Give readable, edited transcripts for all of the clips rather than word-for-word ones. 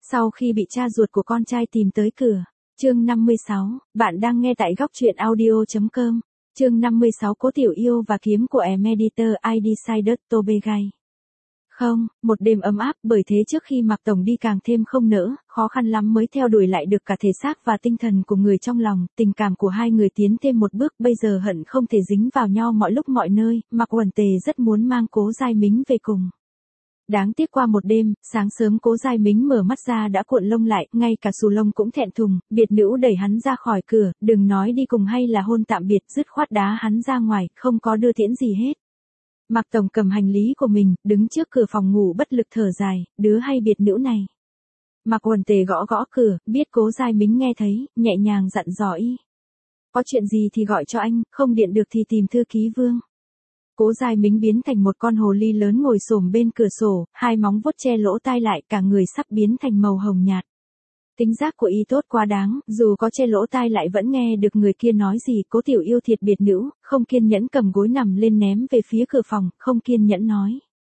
Sau khi bị cha ruột của con trai tìm tới cửa. Chương 56, bạn đang nghe tại góc truyện audio.com. Chương 56 Cố Tiểu Yêu và kiếm của Emeditor I decided to be gay. Không, một đêm ấm áp, bởi thế trước khi Mạc Tổng đi càng thêm không nỡ, khó khăn lắm mới theo đuổi lại được cả thể xác và tinh thần của người trong lòng, tình cảm của hai người tiến thêm một bước, bây giờ hận không thể dính vào nhau mọi lúc mọi nơi, Mạc Uẩn Tề rất muốn mang Cố Giai Mính về cùng. Đáng tiếc qua một đêm, sáng sớm Cố Giai Mính mở mắt ra đã cuộn lông lại, ngay cả Sù Lông cũng thẹn thùng, biệt nữ đẩy hắn ra khỏi cửa, đừng nói đi cùng hay là hôn tạm biệt, dứt khoát đá hắn ra ngoài, không có đưa tiễn gì hết. Mạc Tổng cầm hành lý của mình, đứng trước cửa phòng ngủ bất lực thở dài, đứa hay biệt nữ này. Mạc Uẩn Tề gõ gõ cửa, biết Cố Giai Mính nghe thấy, nhẹ nhàng dặn dò y. Có chuyện gì thì gọi cho anh, không điện được thì tìm thư ký Vương. Cố Giai Mính biến thành một con hồ ly lớn ngồi xổm bên cửa sổ, hai móng vuốt che lỗ tai lại, cả người sắp biến thành màu hồng nhạt. Tính giác của y tốt quá đáng, dù có che lỗ tai lại vẫn nghe được người kia nói gì. Cố Tiểu Yêu thiệt biệt nữ, không kiên nhẫn cầm gối nằm lên ném về phía cửa phòng, không kiên nhẫn nói.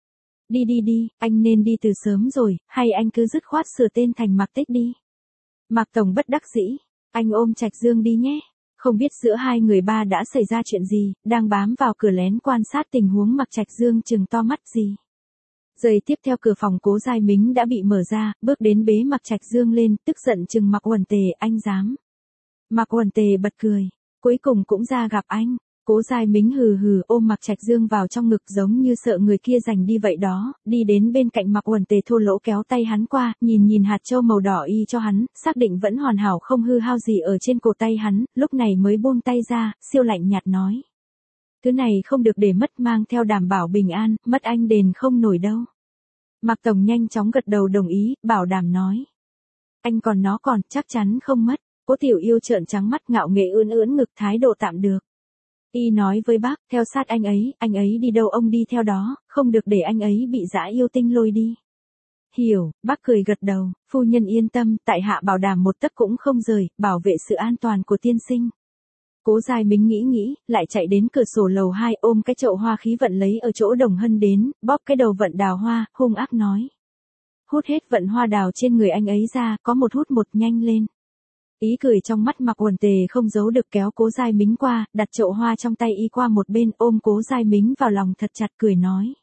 Đi, anh nên đi từ sớm rồi, hay anh cứ dứt khoát sửa tên thành Mạc Tích đi. Mạc Tổng bất đắc dĩ, anh ôm Trạch Dương đi nhé. Không biết giữa hai người ba đã xảy ra chuyện gì, đang bám vào cửa lén quan sát tình huống Mạc Trạch Dương trừng to mắt gì. Giây tiếp theo cửa phòng Cố Giai Mính đã bị mở ra, bước đến bế Mạc Trạch Dương lên, tức giận trừng Mạc Uẩn Tề, anh dám. Mạc Uẩn Tề bật cười, cuối cùng cũng ra gặp anh. Cố Giai Mính hừ hừ ôm Mạc Trạch Dương vào trong ngực giống như sợ người kia giành đi vậy đó, đi đến bên cạnh Mạc Uẩn Tề thô lỗ kéo tay hắn qua, nhìn hạt châu màu đỏ y cho hắn, xác định vẫn hoàn hảo không hư hao gì ở trên cổ tay hắn, lúc này mới buông tay ra, siêu lạnh nhạt nói. Thứ này không được để mất, mang theo đảm bảo bình an, mất anh đền không nổi đâu. Mạc Tổng nhanh chóng gật đầu đồng ý, bảo đảm nói. Anh còn nó còn, chắc chắn không mất. Cố Tiểu Yêu trợn trắng mắt ngạo nghễ ưỡn ngực thái độ tạm được. Y nói với bác, theo sát anh ấy đi đâu ông đi theo đó, không được để anh ấy bị dã yêu tinh lôi đi. Hiểu, bác cười gật đầu, phu nhân yên tâm, tại hạ bảo đảm một tấc cũng không rời, bảo vệ sự an toàn của tiên sinh. Cố Giai Mính nghĩ, lại chạy đến cửa sổ lầu 2 ôm cái chậu hoa khí vận lấy ở chỗ Đồng Hân đến, bóp cái đầu vận đào hoa, hung ác nói. Hút hết vận hoa đào trên người anh ấy ra, có một hút một, nhanh lên. Ý cười trong mắt Mạc Uẩn Tề không giấu được, kéo Cố Giai Mính qua, đặt chậu hoa trong tay y qua một bên, ôm Cố Giai Mính vào lòng thật chặt cười nói.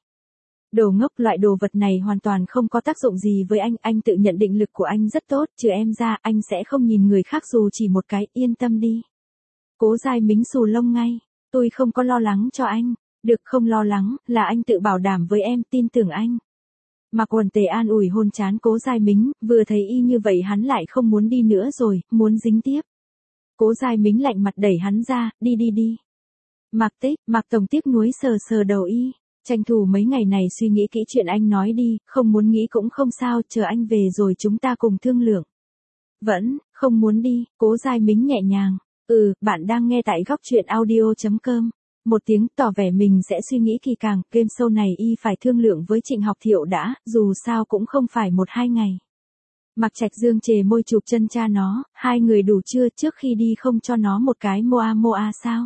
Đồ ngốc, loại đồ vật này hoàn toàn không có tác dụng gì với anh tự nhận định lực của anh rất tốt, trừ em ra, anh sẽ không nhìn người khác dù chỉ một cái, yên tâm đi. Cố Giai Mính xù lông ngay, tôi không có lo lắng cho anh, được không lo lắng, là anh tự bảo đảm với em, tin tưởng anh. Mạc Uẩn Tề an ủi hôn trán Cố Giai Mính, vừa thấy y như vậy hắn lại không muốn đi nữa rồi, muốn dính tiếp. Cố Giai Mính lạnh mặt đẩy hắn ra, đi. Mạc Tích, Mạc Tổng tiếc nuối sờ đầu y, tranh thủ mấy ngày này suy nghĩ kỹ chuyện anh nói đi, không muốn nghĩ cũng không sao, chờ anh về rồi chúng ta cùng thương lượng. Vẫn, không muốn đi, Cố Giai Mính nhẹ nhàng. Bạn đang nghe tại góc truyện audio.com. Một tiếng tỏ vẻ mình sẽ suy nghĩ kỳ càng, game show này y phải thương lượng với Trịnh Học Thiệu đã, dù sao cũng không phải 1-2 ngày. Mạc Trạch Dương chề môi chụp chân cha nó, hai người đủ chưa, trước khi đi không cho nó một cái moa sao?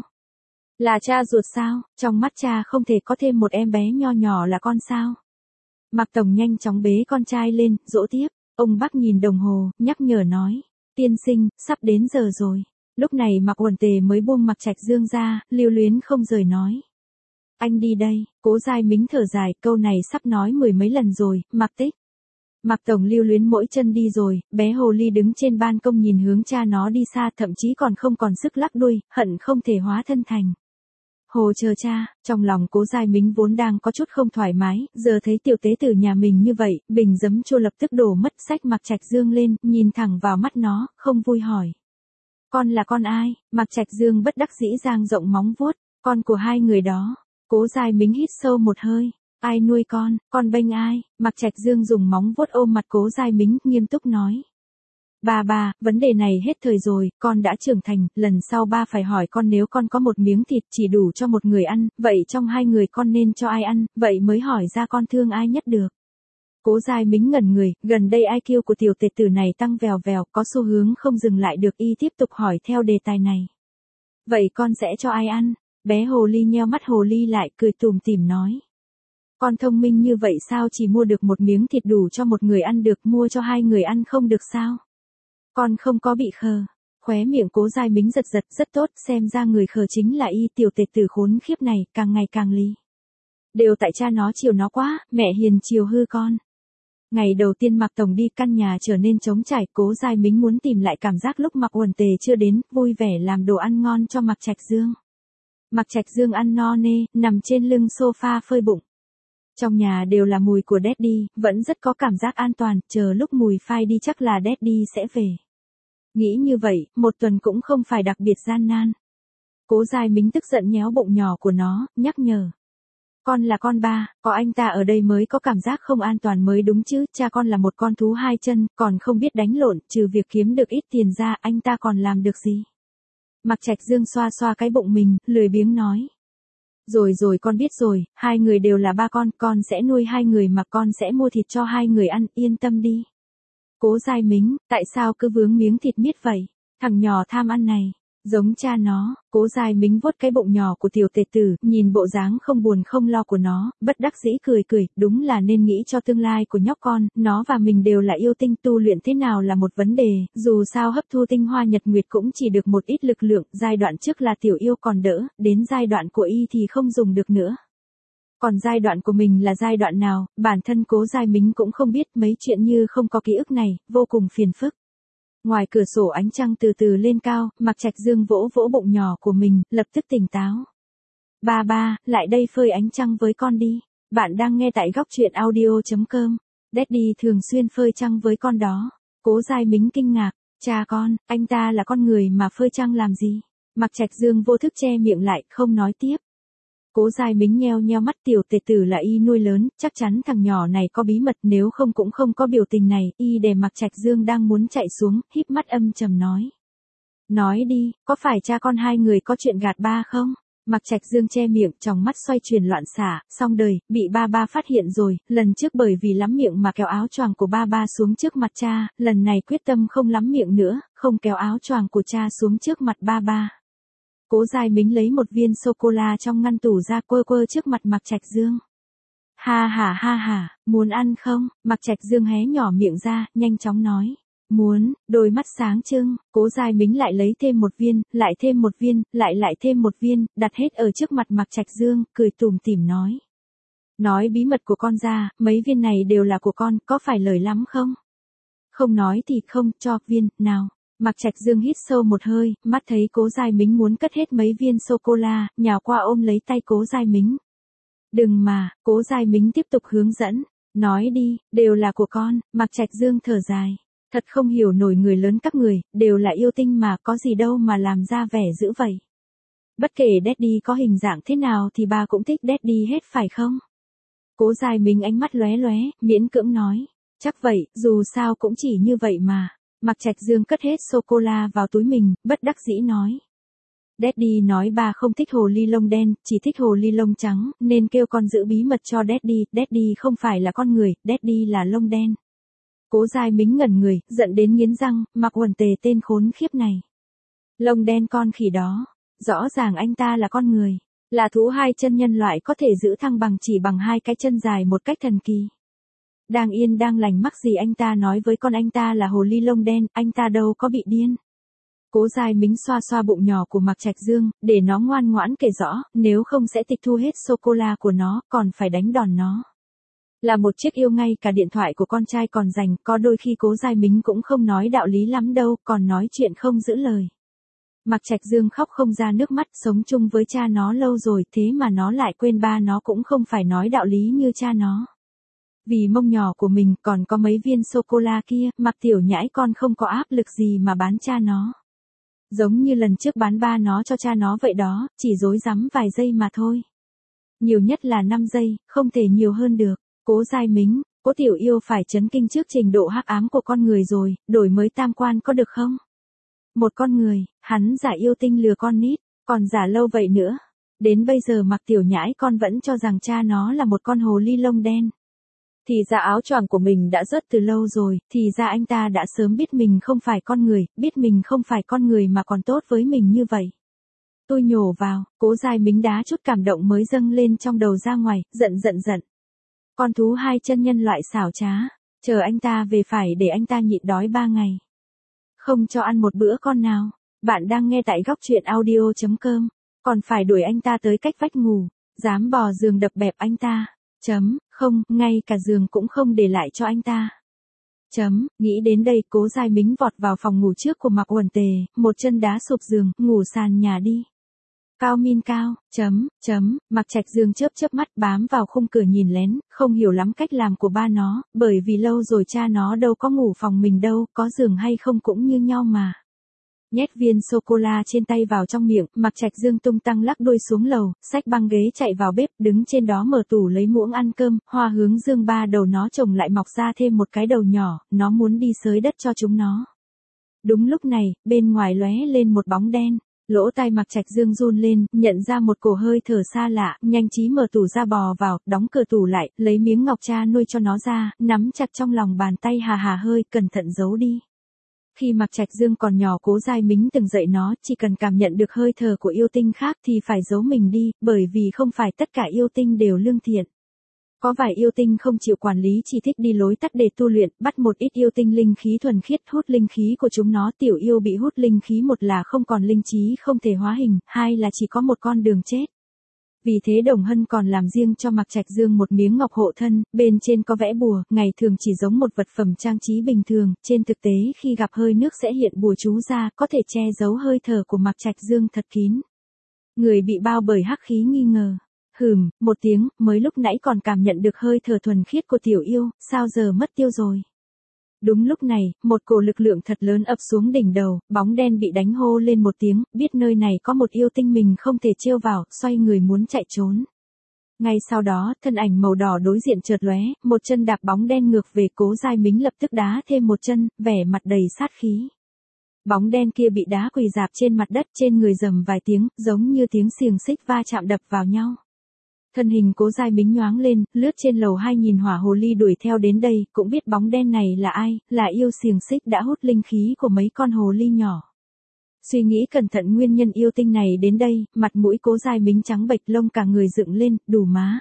Là cha ruột sao, trong mắt cha không thể có thêm một em bé nho nhỏ là con sao? Mạc Tổng nhanh chóng bế con trai lên, dỗ tiếp, ông bác nhìn đồng hồ, nhắc nhở nói, tiên sinh, sắp đến giờ rồi. Lúc này Mạc Uẩn Tề mới buông Mạc Trạch Dương ra, lưu luyến không rời nói. Anh đi đây, Cố Giai Mính thở dài, câu này sắp nói 10 mấy lần rồi, Mạc Tích. Mạc Tổng lưu luyến mỗi chân đi rồi, bé hồ ly đứng trên ban công nhìn hướng cha nó đi xa, thậm chí còn không còn sức lắc đuôi, hận không thể hóa thân thành. Hồ chờ cha, trong lòng Cố Giai Mính vốn đang có chút không thoải mái, giờ thấy tiểu tế tử nhà mình như vậy, bình giấm chua lập tức đổ mất, xách Mạc Trạch Dương lên, nhìn thẳng vào mắt nó, không vui hỏi. Con là con ai? Mạc Trạch Dương bất đắc dĩ dang rộng móng vuốt, con của hai người đó. Cố Giai Mính hít sâu một hơi, ai nuôi con bênh ai? Mạc Trạch Dương dùng móng vuốt ôm mặt Cố Giai Mính, nghiêm túc nói. Ba, vấn đề này hết thời rồi, con đã trưởng thành, lần sau ba phải hỏi con nếu con có một miếng thịt chỉ đủ cho một người ăn, vậy trong hai người con nên cho ai ăn, vậy mới hỏi ra con thương ai nhất được. Cố Giai Mính ngẩn người, gần đây IQ của tiểu tệ tử này tăng vèo vèo, có xu hướng không dừng lại được, y tiếp tục hỏi theo đề tài này. Vậy con sẽ cho ai ăn? Bé hồ ly nheo mắt hồ ly lại, cười tủm tỉm nói. Con thông minh như vậy sao chỉ mua được một miếng thịt đủ cho một người ăn được, mua cho hai người ăn không được sao? Con không có bị khờ. Khóe miệng Cố Giai Mính giật giật, rất tốt, xem ra người khờ chính là y tiểu tệ tử khốn khiếp này, càng ngày càng lý. Đều tại cha nó chiều nó quá, mẹ hiền chiều hư con. Ngày đầu tiên Mạc Tổng đi, căn nhà trở nên trống trải, Cố Giai Mính muốn tìm lại cảm giác lúc Mạc Uẩn Tề chưa đến, vui vẻ làm đồ ăn ngon cho Mạc Trạch Dương. Mạc Trạch Dương ăn no nê, nằm trên lưng sofa phơi bụng. Trong nhà đều là mùi của Daddy, vẫn rất có cảm giác an toàn, chờ lúc mùi phai đi chắc là Daddy sẽ về. Nghĩ như vậy, một tuần cũng không phải đặc biệt gian nan. Cố Giai Mính tức giận nhéo bụng nhỏ của nó, nhắc nhở. Con là con ba, có anh ta ở đây mới có cảm giác không an toàn mới đúng chứ, cha con là một con thú hai chân, còn không biết đánh lộn, trừ việc kiếm được ít tiền ra, anh ta còn làm được gì? Mạc Trạch Dương xoa xoa cái bụng mình, lười biếng nói. Rồi con biết rồi, hai người đều là ba con sẽ nuôi hai người mà con sẽ mua thịt cho hai người ăn, yên tâm đi. Cố Giai Mính, tại sao cứ vướng miếng thịt miết vậy? Thằng nhỏ tham ăn này, giống cha nó. Cố Giai Mính vuốt cái bụng nhỏ của tiểu tệ tử, nhìn bộ dáng không buồn không lo của nó, bất đắc dĩ cười, đúng là nên nghĩ cho tương lai của nhóc con, nó và mình đều là yêu tinh, tu luyện thế nào là một vấn đề, dù sao hấp thu tinh hoa nhật nguyệt cũng chỉ được một ít lực lượng, giai đoạn trước là tiểu yêu còn đỡ, đến giai đoạn của y thì không dùng được nữa. Còn giai đoạn của mình là giai đoạn nào, bản thân Cố Giai Mính cũng không biết, mấy chuyện như không có ký ức này, vô cùng phiền phức. Ngoài cửa sổ ánh trăng từ từ lên cao, Mạc Trạch Dương vỗ vỗ bụng nhỏ của mình, lập tức tỉnh táo. Ba, lại đây phơi ánh trăng với con đi. Bạn đang nghe tại góc truyện audio.com. Daddy thường xuyên phơi trăng với con đó. Cố Giai Mính kinh ngạc, cha con, anh ta là con người mà phơi trăng làm gì? Mạc Trạch Dương vô thức che miệng lại, không nói tiếp. Cố Giai Mính nheo nheo mắt, tiểu tệ tử là y nuôi lớn, chắc chắn thằng nhỏ này có bí mật, nếu không cũng không có biểu tình này, y để Mạc Trạch Dương đang muốn chạy xuống, híp mắt âm trầm nói. Nói đi, có phải cha con hai người có chuyện gạt ba không? Mạc Trạch Dương che miệng, tròng mắt xoay chuyển loạn xạ, xong đời, bị ba phát hiện rồi, lần trước bởi vì lắm miệng mà kéo áo choàng của ba xuống trước mặt cha, lần này quyết tâm không lắm miệng nữa, không kéo áo choàng của cha xuống trước mặt ba. Cố Giai Mính lấy một viên sô-cô-la trong ngăn tủ ra quơ trước mặt Mạc Trạch Dương. Ha, muốn ăn không? Mạc Trạch Dương hé nhỏ miệng ra, nhanh chóng nói. Muốn, đôi mắt sáng trưng, Cố Giai Mính lại lấy thêm một viên, lại thêm một viên, lại thêm một viên, đặt hết ở trước mặt Mạc Trạch Dương, cười tủm tỉm nói. Nói bí mật của con ra, mấy viên này đều là của con, có phải lời lắm không? Không nói thì không, cho viên, nào. Mạc Trạch Dương hít sâu một hơi, mắt thấy Cố Giai Mính muốn cất hết mấy viên sô-cô-la, nhào qua ôm lấy tay Cố Giai Mính. Đừng mà, Cố Giai Mính tiếp tục hướng dẫn. Nói đi, đều là của con. Mạc Trạch Dương thở dài. Thật không hiểu nổi người lớn các người, đều là yêu tinh mà, có gì đâu mà làm ra vẻ dữ vậy. Bất kể Daddy có hình dạng thế nào thì ba cũng thích Daddy hết phải không? Cố Giai Mính ánh mắt lóe, miễn cưỡng nói. Chắc vậy, dù sao cũng chỉ như vậy mà. Mạc Trạch Dương cất hết sô-cô-la vào túi mình, bất đắc dĩ nói. Daddy nói ba không thích hồ ly lông đen, chỉ thích hồ ly lông trắng, nên kêu con giữ bí mật cho Daddy. Daddy không phải là con người, Daddy là lông đen. Cố Giai Mính ngẩn người, giận đến nghiến răng, Mạc Uẩn Tề tên khốn khiếp này. Lông đen con khỉ đó, rõ ràng anh ta là con người, là thú hai chân nhân loại có thể giữ thăng bằng chỉ bằng hai cái chân dài một cách thần kỳ. Đang yên đang lành mắc gì anh ta nói với con anh ta là hồ ly lông đen, anh ta đâu có bị điên. Cố Giai Mính xoa bụng nhỏ của Mạc Trạch Dương, để nó ngoan ngoãn kể rõ, nếu không sẽ tịch thu hết sô-cô-la của nó, còn phải đánh đòn nó. Là một chiếc yêu ngay cả điện thoại của con trai còn dành, có đôi khi Cố Giai Mính cũng không nói đạo lý lắm đâu, còn nói chuyện không giữ lời. Mạc Trạch Dương khóc không ra nước mắt, sống chung với cha nó lâu rồi, thế mà nó lại quên ba nó cũng không phải nói đạo lý như cha nó. Vì mông nhỏ của mình còn có mấy viên sô-cô-la kia, Mạc Tiểu Nhãi con không có áp lực gì mà bán cha nó. Giống như lần trước bán ba nó cho cha nó vậy đó, chỉ rối rắm vài giây mà thôi. Nhiều nhất là 5 giây, không thể nhiều hơn được. Cố Giai Mính, Cố Tiểu Yêu phải chấn kinh trước trình độ hắc ám của con người rồi, đổi mới tam quan có được không? Một con người, hắn giả yêu tinh lừa con nít, còn giả lâu vậy nữa. Đến bây giờ Mạc Tiểu Nhãi con vẫn cho rằng cha nó là một con hồ ly lông đen. Thì ra áo choàng của mình đã rớt từ lâu rồi, thì ra anh ta đã sớm biết mình không phải con người, biết mình không phải con người mà còn tốt với mình như vậy. Tôi nhổ vào, Cố Giai Mính đá chút cảm động mới dâng lên trong đầu ra ngoài, giận. Con thú hai chân nhân loại xảo trá, chờ anh ta về phải để anh ta nhịn đói 3 ngày. Không cho ăn một bữa con nào. Bạn đang nghe tại góc truyện audio.com, còn phải đuổi anh ta tới cách vách ngủ, dám bò giường đập bẹp anh ta. Không, ngay cả giường cũng không để lại cho anh ta. Nghĩ đến đây Cố Giai Mính vọt vào phòng ngủ trước của Mạc Uẩn Tề, một chân đá sụp giường, ngủ sàn nhà đi. Cao min cao, Mạc Trạch Dương chớp mắt bám vào khung cửa nhìn lén, không hiểu lắm cách làm của ba nó, bởi vì lâu rồi cha nó đâu có ngủ phòng mình đâu, có giường hay không cũng như nhau mà. Nhét viên sô-cô-la trên tay vào trong miệng, Mạc Trạch Dương tung tăng lắc đuôi xuống lầu, xách băng ghế chạy vào bếp, đứng trên đó mở tủ lấy muỗng ăn cơm, Hoa Hướng Dương ba đầu nó trồng lại mọc ra thêm một cái đầu nhỏ, nó muốn đi xới đất cho chúng nó. Đúng lúc này, bên ngoài lóe lên một bóng đen. Lỗ tai Mạc Trạch Dương run lên, nhận ra một cổ hơi thở xa lạ, nhanh trí mở tủ ra bò vào, đóng cửa tủ lại, lấy miếng ngọc cha nuôi cho nó ra, nắm chặt trong lòng bàn tay hà hơi, cẩn thận giấu đi. Khi Mạc Trạch Dương còn nhỏ Cố Giai Mính từng dạy nó, chỉ cần cảm nhận được hơi thở của yêu tinh khác thì phải giấu mình đi, bởi vì không phải tất cả yêu tinh đều lương thiện. Có vài yêu tinh không chịu quản lý chỉ thích đi lối tắt để tu luyện, bắt một ít yêu tinh linh khí thuần khiết hút linh khí của chúng nó. Tiểu yêu bị hút linh khí, một là không còn linh trí không thể hóa hình, hai là chỉ có một con đường chết. Vì thế Đồng Hân còn làm riêng cho Mạc Trạch Dương một miếng ngọc hộ thân, bên trên có vẽ bùa, ngày thường chỉ giống một vật phẩm trang trí bình thường, trên thực tế khi gặp hơi nước sẽ hiện bùa chú ra, có thể che giấu hơi thở của Mạc Trạch Dương thật kín. Người bị bao bởi hắc khí nghi ngờ. Một tiếng, mới lúc nãy còn cảm nhận được hơi thở thuần khiết của tiểu yêu, sao giờ mất tiêu rồi? Đúng lúc này, một cổ lực lượng thật lớn ập xuống đỉnh đầu, bóng đen bị đánh hô lên một tiếng, biết nơi này có một yêu tinh mình không thể trêu vào, xoay người muốn chạy trốn. Ngay sau đó, thân ảnh màu đỏ đối diện chợt lóe, một chân đạp bóng đen ngược về. Cố Giai Mính lập tức đá thêm một chân, vẻ mặt đầy sát khí. Bóng đen kia bị đá quỳ rạp trên mặt đất, trên người rầm vài tiếng, giống như tiếng xiềng xích va chạm đập vào nhau. Thân hình Cố Giai Mính nhoáng lên, lướt trên lầu 2 nhìn hỏa hồ ly đuổi theo đến đây, cũng biết bóng đen này là ai, là yêu xiềng xích đã hút linh khí của mấy con hồ ly nhỏ. Suy nghĩ cẩn thận nguyên nhân yêu tinh này đến đây, mặt mũi Cố Giai Mính trắng bệch, lông cả người dựng lên, đủ má.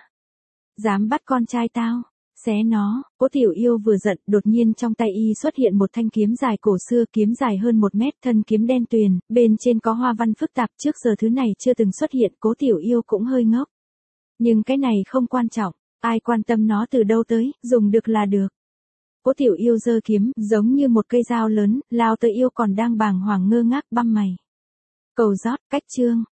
Dám bắt con trai tao, xé nó. Cố tiểu yêu vừa giận, đột nhiên trong tay y xuất hiện một thanh kiếm dài cổ xưa, kiếm dài hơn 1 mét, thân kiếm đen tuyền, bên trên có hoa văn phức tạp, trước giờ thứ này chưa từng xuất hiện. Cố tiểu yêu cũng hơi ngốc. Nhưng cái này không quan trọng, ai quan tâm nó từ đâu tới, dùng được là được. Cố tiểu yêu giơ kiếm, giống như một cây dao lớn, lao tới yêu còn đang bàng hoàng ngơ ngác, băm mày. Cầu rót, cách chương.